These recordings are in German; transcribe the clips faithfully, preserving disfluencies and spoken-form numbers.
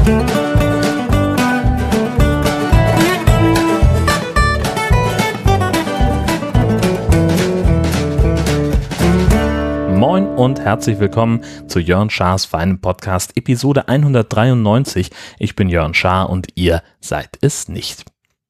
Moin und herzlich willkommen zu Jörn Schars feinem Podcast, Episode hundertdreiundneunzig. Ich bin Jörn Schaar und ihr seid es nicht.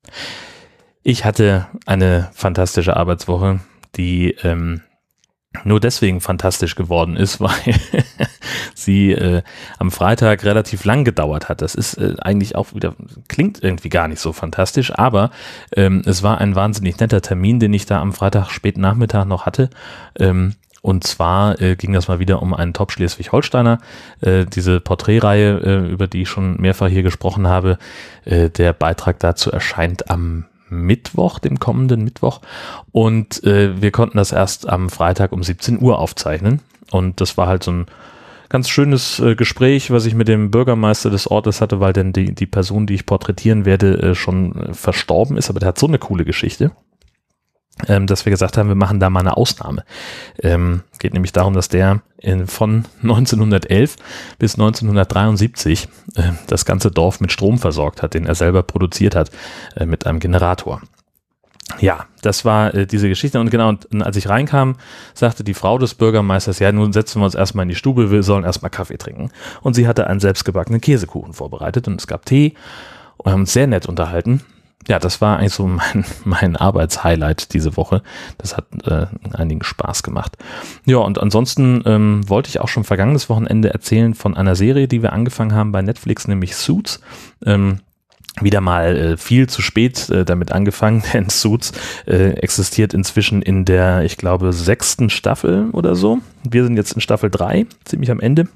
Ich hatte eine fantastische Arbeitswoche, die ähm, nur deswegen fantastisch geworden ist, weil sie äh, am Freitag relativ lang gedauert hat. Das ist äh, eigentlich auch wieder, klingt irgendwie gar nicht so fantastisch, aber ähm, es war ein wahnsinnig netter Termin, den ich da am Freitag späten Nachmittag noch hatte. Ähm, Und zwar äh, ging das mal wieder um einen Top-Schleswig-Holsteiner, äh, diese Porträtreihe, äh, über die ich schon mehrfach hier gesprochen habe. Äh, der Beitrag dazu erscheint am Mittwoch, dem kommenden Mittwoch. Und äh, wir konnten das erst am Freitag um siebzehn Uhr aufzeichnen. Und das war halt so ein ganz schönes äh, Gespräch, was ich mit dem Bürgermeister des Ortes hatte, weil denn die, die Person, die ich porträtieren werde, äh, schon äh, verstorben ist. Aber der hat so eine coole Geschichte, Ähm, dass wir gesagt haben, wir machen da mal eine Ausnahme. Ähm, geht nämlich darum, dass der in, von neunzehnhundertelf bis neunzehnhundertdreiundsiebzig äh, das ganze Dorf mit Strom versorgt hat, den er selber produziert hat, äh, mit einem Generator. Ja, das war äh, diese Geschichte und genau, und, und als ich reinkam, sagte die Frau des Bürgermeisters, ja, nun setzen wir uns erstmal in die Stube, wir sollen erstmal Kaffee trinken. Und sie hatte einen selbstgebackenen Käsekuchen vorbereitet und es gab Tee und wir haben uns sehr nett unterhalten. Ja, das war eigentlich so mein, mein Arbeitshighlight diese Woche. Das hat äh, einigen Spaß gemacht. Ja, und ansonsten ähm, wollte ich auch schon vergangenes Wochenende erzählen von einer Serie, die wir angefangen haben bei Netflix, nämlich Suits. Ähm, wieder mal äh, viel zu spät äh, damit angefangen, denn Suits äh, existiert inzwischen in der, ich glaube, sechsten Staffel oder so. Wir sind jetzt in Staffel drei, ziemlich am Ende.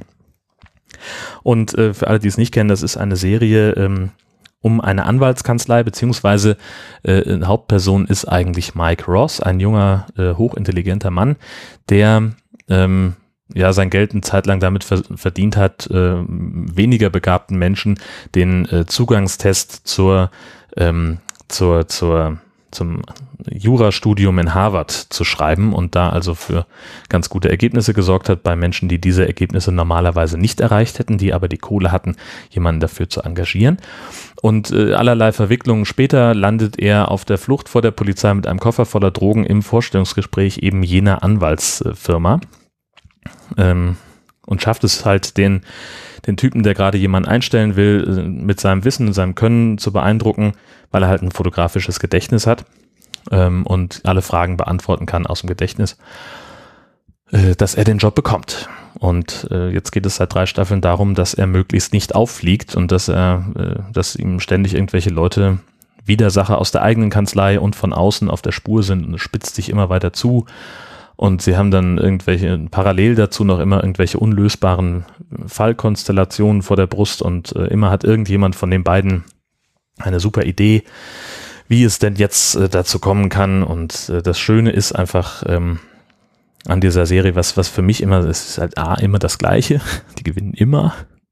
Und äh, für alle, die es nicht kennen, das ist eine Serie, ähm, um eine Anwaltskanzlei, beziehungsweise äh, Hauptperson ist eigentlich Mike Ross, ein junger, äh, hochintelligenter Mann, der ähm, ja sein Geld eine Zeit lang damit ver- verdient hat, äh, weniger begabten Menschen den äh, Zugangstest zur, ähm, zur, zur, zum Jurastudium in Harvard zu schreiben und da also für ganz gute Ergebnisse gesorgt hat bei Menschen, die diese Ergebnisse normalerweise nicht erreicht hätten, die aber die Kohle hatten, jemanden dafür zu engagieren. Und äh, allerlei Verwicklungen später landet er auf der Flucht vor der Polizei mit einem Koffer voller Drogen im Vorstellungsgespräch eben jener Anwaltsfirma ähm, und schafft es halt, den, den Typen, der gerade jemanden einstellen will, äh, mit seinem Wissen und seinem Können zu beeindrucken, weil er halt ein fotografisches Gedächtnis hat ähm, und alle Fragen beantworten kann aus dem Gedächtnis, äh, dass er den Job bekommt. Und äh, jetzt geht es seit drei Staffeln darum, dass er möglichst nicht auffliegt und dass er, äh, dass ihm ständig irgendwelche Leute, Widersacher aus der eigenen Kanzlei und von außen auf der Spur sind und es spitzt sich immer weiter zu. Und sie haben dann irgendwelche, parallel dazu noch immer irgendwelche unlösbaren Fallkonstellationen vor der Brust und äh, immer hat irgendjemand von den beiden eine super Idee, wie es denn jetzt äh, dazu kommen kann. Und äh, das Schöne ist einfach, ähm, an dieser Serie, was, was für mich immer, es ist halt A, immer das Gleiche, die gewinnen immer,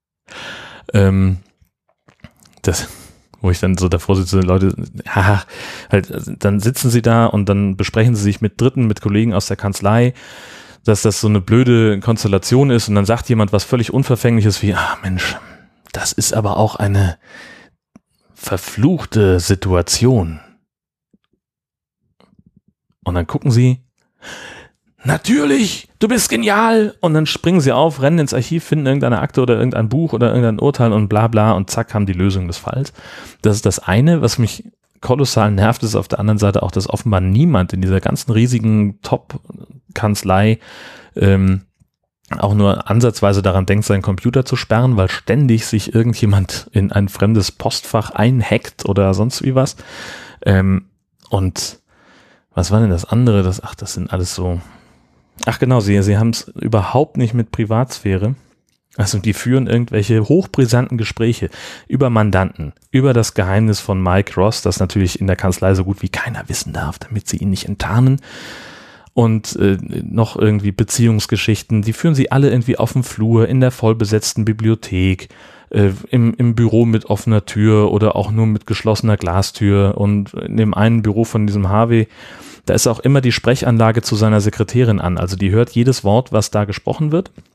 ähm, das, wo ich dann so davor sitze, Leute, haha, halt, dann sitzen sie da und dann besprechen sie sich mit Dritten, mit Kollegen aus der Kanzlei, dass das so eine blöde Konstellation ist und dann sagt jemand was völlig Unverfängliches wie, ah Mensch, das ist aber auch eine verfluchte Situation. Und dann gucken sie, natürlich, du bist genial. Und dann springen sie auf, rennen ins Archiv, finden irgendeine Akte oder irgendein Buch oder irgendein Urteil und bla bla und zack, haben die Lösung des Falls. Das ist das eine, was mich kolossal nervt, ist auf der anderen Seite auch, dass offenbar niemand in dieser ganzen riesigen Top-Kanzlei ähm, auch nur ansatzweise daran denkt, seinen Computer zu sperren, weil ständig sich irgendjemand in ein fremdes Postfach einhackt oder sonst wie was. Ähm, und was war denn das andere? Das, ach, das sind alles so... Ach genau, sie, sie haben es überhaupt nicht mit Privatsphäre. Also die führen irgendwelche hochbrisanten Gespräche über Mandanten, über das Geheimnis von Mike Ross, das natürlich in der Kanzlei so gut wie keiner wissen darf, damit sie ihn nicht enttarnen. Und äh, noch irgendwie Beziehungsgeschichten, die führen sie alle irgendwie auf dem Flur, in der vollbesetzten Bibliothek, äh, im, im Büro mit offener Tür oder auch nur mit geschlossener Glastür. Und in dem einen Büro von diesem Harvey, da ist auch immer die Sprechanlage zu seiner Sekretärin an. Also die hört jedes Wort, was da gesprochen wird.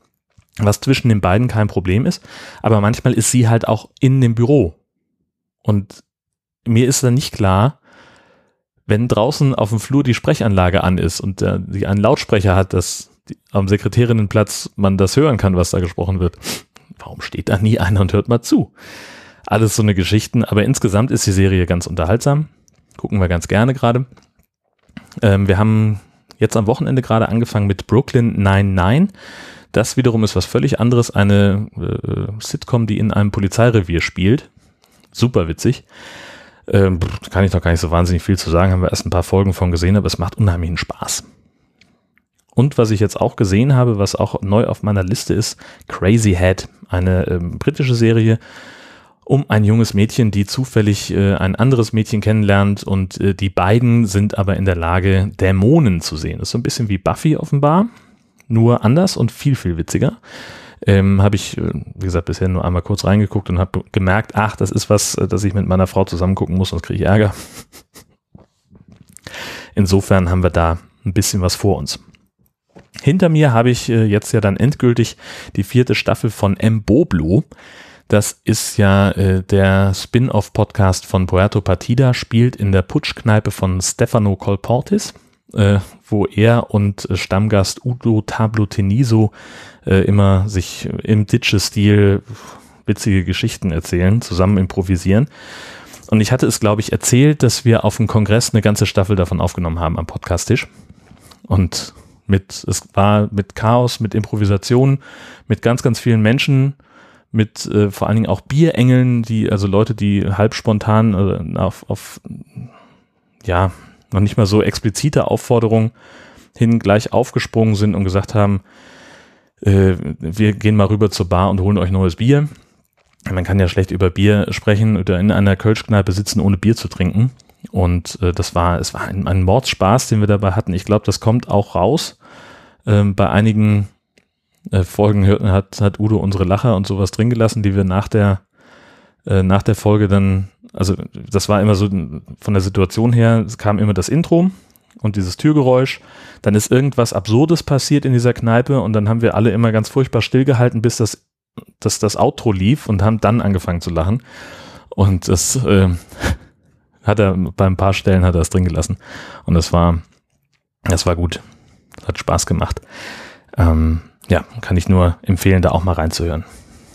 was zwischen den beiden kein Problem ist, aber manchmal ist sie halt auch in dem Büro. Und mir ist dann nicht klar, wenn draußen auf dem Flur die Sprechanlage an ist und äh, die einen Lautsprecher hat, dass die, am Sekretärinnenplatz man das hören kann, was da gesprochen wird. Warum steht da nie einer und hört mal zu? Alles so eine Geschichten, aber insgesamt ist die Serie ganz unterhaltsam. Gucken wir ganz gerne gerade. Ähm, wir haben jetzt am Wochenende gerade angefangen mit Brooklyn Nine-Nine. Das wiederum ist was völlig anderes, eine äh, Sitcom, die in einem Polizeirevier spielt. Super witzig. Ähm, kann ich noch gar nicht so wahnsinnig viel zu sagen, haben wir erst ein paar Folgen von gesehen, aber es macht unheimlichen Spaß. Und was ich jetzt auch gesehen habe, was auch neu auf meiner Liste ist, Crazy Head, eine ähm, britische Serie um ein junges Mädchen, die zufällig äh, ein anderes Mädchen kennenlernt und äh, die beiden sind aber in der Lage, Dämonen zu sehen. Das ist so ein bisschen wie Buffy offenbar, nur anders und viel, viel witziger. Ähm, habe ich, wie gesagt, bisher nur einmal kurz reingeguckt und habe gemerkt, ach, das ist was, das ich mit meiner Frau zusammen gucken muss, sonst kriege ich Ärger. Insofern haben wir da ein bisschen was vor uns. Hinter mir habe ich äh, jetzt ja dann endgültig die vierte Staffel von M-Boblo. Das ist ja äh, der Spin-off-Podcast von Puerto Partida, spielt in der Putschkneipe von Stefano Colportis, äh, wo er und äh, Stammgast Udo Tablo-Teniso äh, immer sich im Ditsche-Stil witzige Geschichten erzählen, zusammen improvisieren. Und ich hatte es, glaube ich, erzählt, dass wir auf dem Kongress eine ganze Staffel davon aufgenommen haben am Podcast-Tisch. Und mit, es war mit Chaos, mit Improvisation, mit ganz, ganz vielen Menschen, mit äh, vor allen Dingen auch Bierengeln, die, also Leute, die halb spontan äh, auf, auf, ja, noch nicht mal so explizite Aufforderungen hin gleich aufgesprungen sind und gesagt haben, äh, wir gehen mal rüber zur Bar und holen euch neues Bier. Man kann ja schlecht über Bier sprechen oder in einer Kölschkneipe sitzen, ohne Bier zu trinken. Und äh, das war, es war ein, ein Mordspaß, den wir dabei hatten. Ich glaube, das kommt auch raus. Ähm, bei einigen äh, Folgen hat, hat Udo unsere Lacher und sowas drin gelassen, die wir nach der, äh, nach der Folge dann, also das war immer so von der Situation her, es kam immer das Intro und dieses Türgeräusch. Dann ist irgendwas Absurdes passiert in dieser Kneipe und dann haben wir alle immer ganz furchtbar stillgehalten, bis das, dass das Outro lief und haben dann angefangen zu lachen. Und das äh, hat er bei ein paar Stellen hat er es drin gelassen. Und das war, das war gut. Das hat Spaß gemacht. Ähm, ja, kann ich nur empfehlen, da auch mal reinzuhören.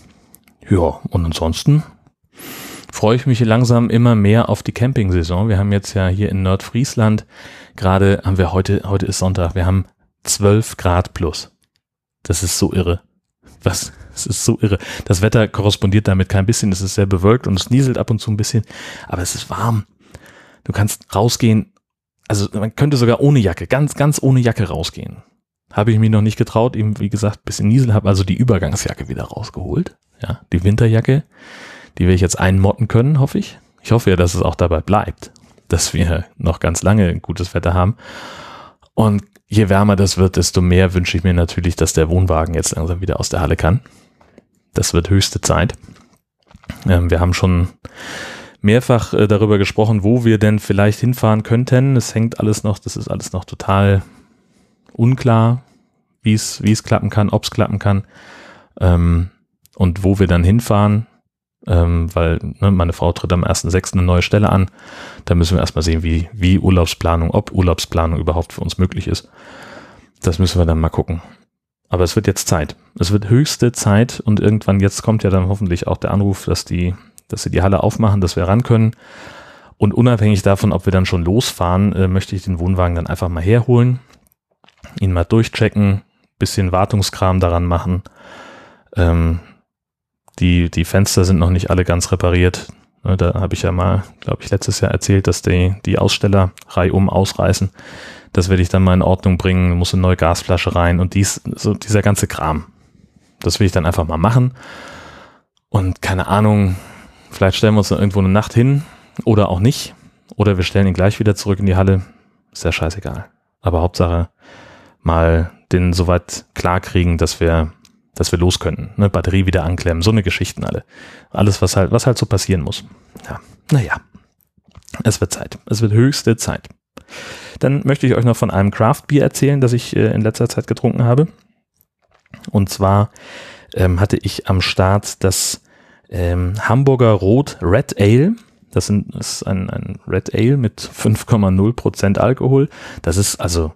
Ja, und ansonsten freue ich mich langsam immer mehr auf die Camping-Saison. Wir haben jetzt ja hier in Nordfriesland gerade, haben wir heute, heute ist Sonntag, wir haben zwölf Grad plus. Das ist so irre. Was? Es ist so irre. Das Wetter korrespondiert damit kein bisschen. Es ist sehr bewölkt und es nieselt ab und zu ein bisschen, aber es ist warm. Du kannst rausgehen, also man könnte sogar ohne Jacke, ganz, ganz ohne Jacke rausgehen. Habe ich mich noch nicht getraut, eben wie gesagt, ein bisschen Niesel, habe also die Übergangsjacke wieder rausgeholt. Ja, die Winterjacke, die werde ich jetzt einmotten können, hoffe ich. Ich hoffe ja, dass es auch dabei bleibt, dass wir noch ganz lange gutes Wetter haben. Und je wärmer das wird, desto mehr wünsche ich mir natürlich, dass der Wohnwagen jetzt langsam wieder aus der Halle kann. Das wird höchste Zeit. Ähm, wir haben schon mehrfach äh, darüber gesprochen, wo wir denn vielleicht hinfahren könnten. Es hängt alles noch, das ist alles noch total unklar, wie es wie es klappen kann, ob es klappen kann ähm, und wo wir dann hinfahren, ähm, weil ne, meine Frau tritt am ersten sechsten eine neue Stelle an. Da müssen wir erstmal sehen, wie, wie Urlaubsplanung, ob Urlaubsplanung überhaupt für uns möglich ist. Das müssen wir dann mal gucken. Aber es wird jetzt Zeit. Es wird höchste Zeit und irgendwann jetzt kommt ja dann hoffentlich auch der Anruf, dass die, dass sie die Halle aufmachen, dass wir ran können. Und unabhängig davon, ob wir dann schon losfahren, äh, möchte ich den Wohnwagen dann einfach mal herholen, ihn mal durchchecken, bisschen Wartungskram daran machen. Ähm, die, die Fenster sind noch nicht alle ganz repariert. Ne, da habe ich ja mal, glaube ich, letztes Jahr erzählt, dass die, die Aussteller reihum ausreißen. Das werde ich dann mal in Ordnung bringen, muss eine neue Gasflasche rein und dies, so dieser ganze Kram. Das will ich dann einfach mal machen. Und keine Ahnung, vielleicht stellen wir uns noch irgendwo eine Nacht hin oder auch nicht. Oder wir stellen ihn gleich wieder zurück in die Halle. Ist ja scheißegal. Aber Hauptsache mal den soweit klar kriegen, dass wir, dass wir los können. Ne? Batterie wieder anklemmen, so eine Geschichten alle. Alles, was halt, was halt so passieren muss. Ja, naja. Es wird Zeit. Es wird höchste Zeit. Dann möchte ich euch noch von einem Craft Beer erzählen, das ich äh, in letzter Zeit getrunken habe. Und zwar ähm, hatte ich am Start das ähm, Hamburger Rot Red Ale. Das, sind, das ist ein, ein Red Ale mit fünf Komma null Prozent Alkohol. Das ist also,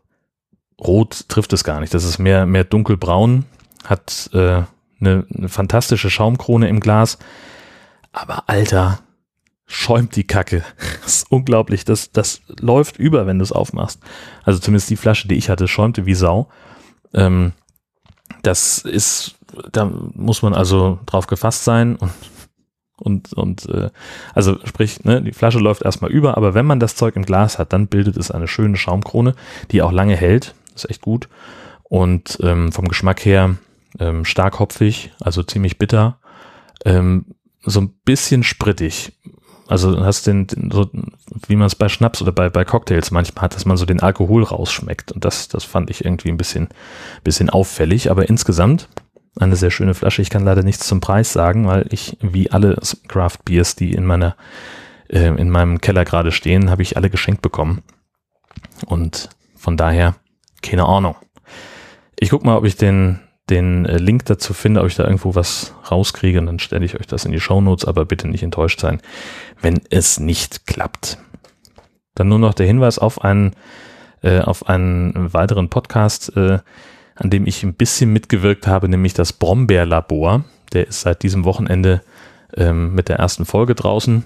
rot trifft es gar nicht. Das ist mehr, mehr dunkelbraun, hat äh, eine, eine fantastische Schaumkrone im Glas. Aber Alter, schäumt die Kacke. Das ist unglaublich. Das, das läuft über, wenn du es aufmachst. Also zumindest die Flasche, die ich hatte, schäumte wie Sau. Ähm, das ist, da muss man also drauf gefasst sein und und und äh, also sprich, ne, die Flasche läuft erstmal über, aber wenn man das Zeug im Glas hat, dann bildet es eine schöne Schaumkrone, die auch lange hält. Das ist echt gut. Und ähm, vom Geschmack her ähm, stark hopfig, also ziemlich bitter, ähm, so ein bisschen sprittig. Also du hast den, den so, wie man es bei Schnaps oder bei, bei Cocktails manchmal hat, dass man so den Alkohol rausschmeckt. Und das, das fand ich irgendwie ein bisschen, bisschen auffällig. Aber insgesamt eine sehr schöne Flasche. Ich kann leider nichts zum Preis sagen, weil ich, wie alle Craft Beers, die in meiner, äh, in meinem Keller gerade stehen, habe ich alle geschenkt bekommen. Und von daher, keine Ahnung. Ich guck mal, ob ich den, den Link dazu finde, ob ich da irgendwo was rauskriege, und dann stelle ich euch das in die Shownotes, aber bitte nicht enttäuscht sein, wenn es nicht klappt. Dann nur noch der Hinweis auf einen, äh, auf einen weiteren Podcast, äh, an dem ich ein bisschen mitgewirkt habe, nämlich das Brombeerlabor. Der ist seit diesem Wochenende ähm, mit der ersten Folge draußen,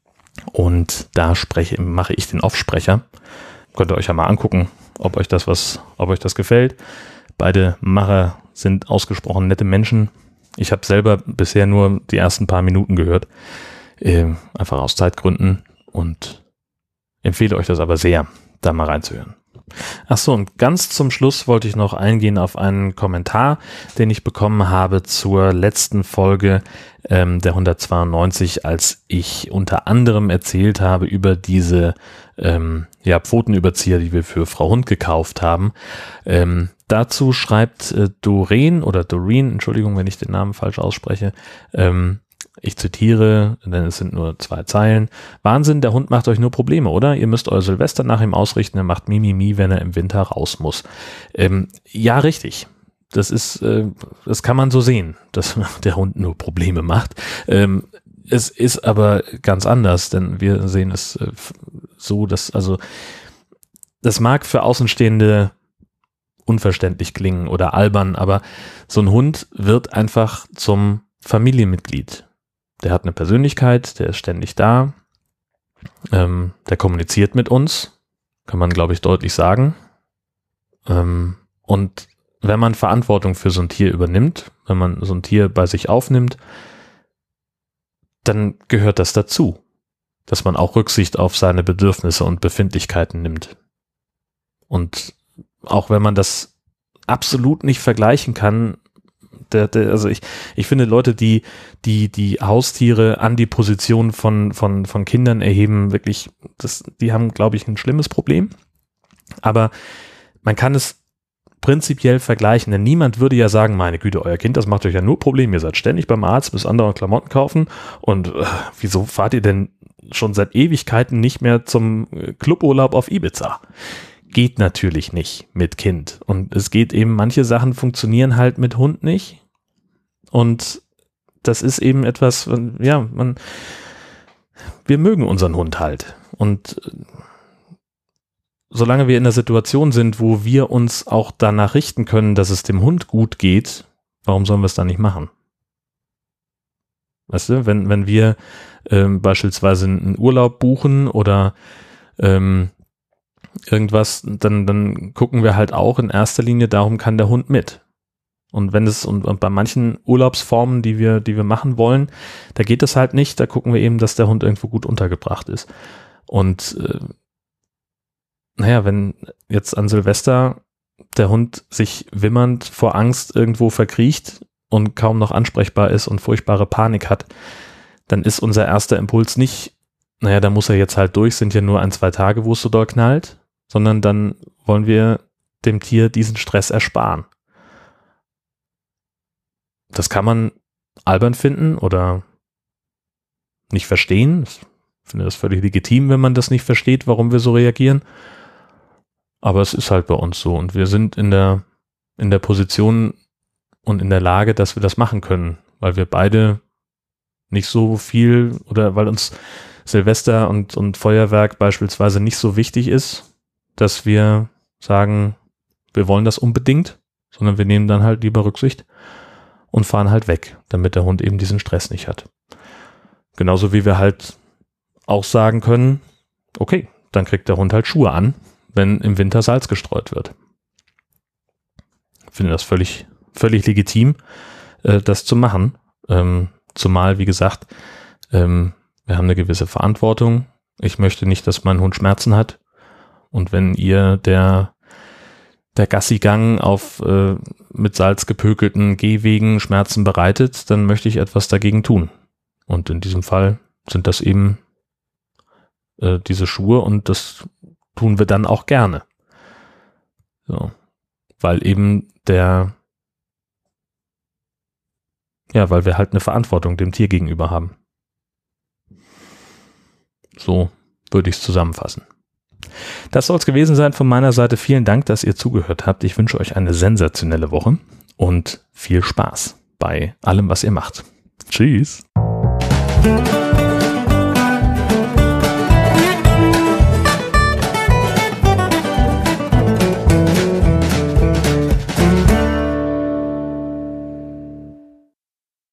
und da spreche, mache ich den Offsprecher. Könnt ihr euch ja mal angucken, ob euch das was, ob euch das gefällt. Beide Macher sind ausgesprochen nette Menschen. Ich habe selber bisher nur die ersten paar Minuten gehört, äh, einfach aus Zeitgründen, und empfehle euch das aber sehr, da mal reinzuhören. Ach so, und ganz zum Schluss wollte ich noch eingehen auf einen Kommentar, den ich bekommen habe zur letzten Folge ähm, der hundertzweiundneunzig, als ich unter anderem erzählt habe über diese ähm, ja, Pfotenüberzieher, die wir für Frau Hund gekauft haben. Ähm, dazu schreibt äh, Doreen oder Doreen, Entschuldigung, wenn ich den Namen falsch ausspreche, ähm, ich zitiere, denn es sind nur zwei Zeilen: Wahnsinn, der Hund macht euch nur Probleme, oder? Ihr müsst euer Silvester nach ihm ausrichten, er macht Mimimi, wenn er im Winter raus muss. Ähm, ja, richtig. Das ist, äh, das kann man so sehen, dass der Hund nur Probleme macht. Ähm, es ist aber ganz anders, denn wir sehen es äh, so, dass, also, das mag für Außenstehende unverständlich klingen oder albern, aber so ein Hund wird einfach zum Familienmitglied. Der hat eine Persönlichkeit, der ist ständig da, ähm, der kommuniziert mit uns, kann man, glaube ich, deutlich sagen. Ähm, und wenn man Verantwortung für so ein Tier übernimmt, wenn man so ein Tier bei sich aufnimmt, dann gehört das dazu, dass man auch Rücksicht auf seine Bedürfnisse und Befindlichkeiten nimmt. Und auch wenn man das absolut nicht vergleichen kann, Der, der, also ich, ich finde, Leute, die, die, die Haustiere an die Position von, von, von Kindern erheben, wirklich, das, die haben, glaube ich, ein schlimmes Problem. Aber man kann es prinzipiell vergleichen, denn niemand würde ja sagen, meine Güte, euer Kind, das macht euch ja nur Probleme, ihr seid ständig beim Arzt, müsst andere Klamotten kaufen, und äh, wieso fahrt ihr denn schon seit Ewigkeiten nicht mehr zum Cluburlaub auf Ibiza? Geht natürlich nicht mit Kind. Und es geht eben, manche Sachen funktionieren halt mit Hund nicht. Und das ist eben etwas, ja, man, wir mögen unseren Hund halt. Und solange wir in der Situation sind, wo wir uns auch danach richten können, dass es dem Hund gut geht, warum sollen wir es dann nicht machen? Weißt du, wenn, wenn wir ähm, beispielsweise einen Urlaub buchen oder ähm, irgendwas, dann, dann gucken wir halt auch in erster Linie darum, kann der Hund mit. Und wenn es, und, und bei manchen Urlaubsformen, die wir, die wir machen wollen, da geht es halt nicht, da gucken wir eben, dass der Hund irgendwo gut untergebracht ist. Und äh, naja, wenn jetzt an Silvester der Hund sich wimmernd vor Angst irgendwo verkriecht und kaum noch ansprechbar ist und furchtbare Panik hat, dann ist unser erster Impuls nicht, naja, da muss er jetzt halt durch, sind ja nur ein, zwei Tage, wo es so doll knallt, sondern dann wollen wir dem Tier diesen Stress ersparen. Das kann man albern finden oder nicht verstehen. Ich finde das völlig legitim, wenn man das nicht versteht, warum wir so reagieren. Aber es ist halt bei uns so, und wir sind in der, in der Position, und in der Lage, dass wir das machen können, weil wir beide nicht so viel oder weil uns Silvester und, und Feuerwerk beispielsweise nicht so wichtig ist, dass wir sagen, wir wollen das unbedingt, sondern wir nehmen dann halt lieber Rücksicht und fahren halt weg, damit der Hund eben diesen Stress nicht hat. Genauso wie wir halt auch sagen können, okay, dann kriegt der Hund halt Schuhe an, wenn im Winter Salz gestreut wird. Ich finde das völlig, völlig legitim, äh, das zu machen. Ähm, zumal, wie gesagt, ähm, wir haben eine gewisse Verantwortung. Ich möchte nicht, dass mein Hund Schmerzen hat. Und wenn ihr der der Gassigang auf äh, mit Salz gepökelten Gehwegen Schmerzen bereitet, dann möchte ich etwas dagegen tun. Und in diesem Fall sind das eben äh, diese Schuhe und das tun wir dann auch gerne. So. Weil eben der, ja, weil wir halt eine Verantwortung dem Tier gegenüber haben. So würde ich es zusammenfassen. Das soll es gewesen sein von meiner Seite. Vielen Dank, dass ihr zugehört habt. Ich wünsche euch eine sensationelle Woche und viel Spaß bei allem, was ihr macht. Tschüss.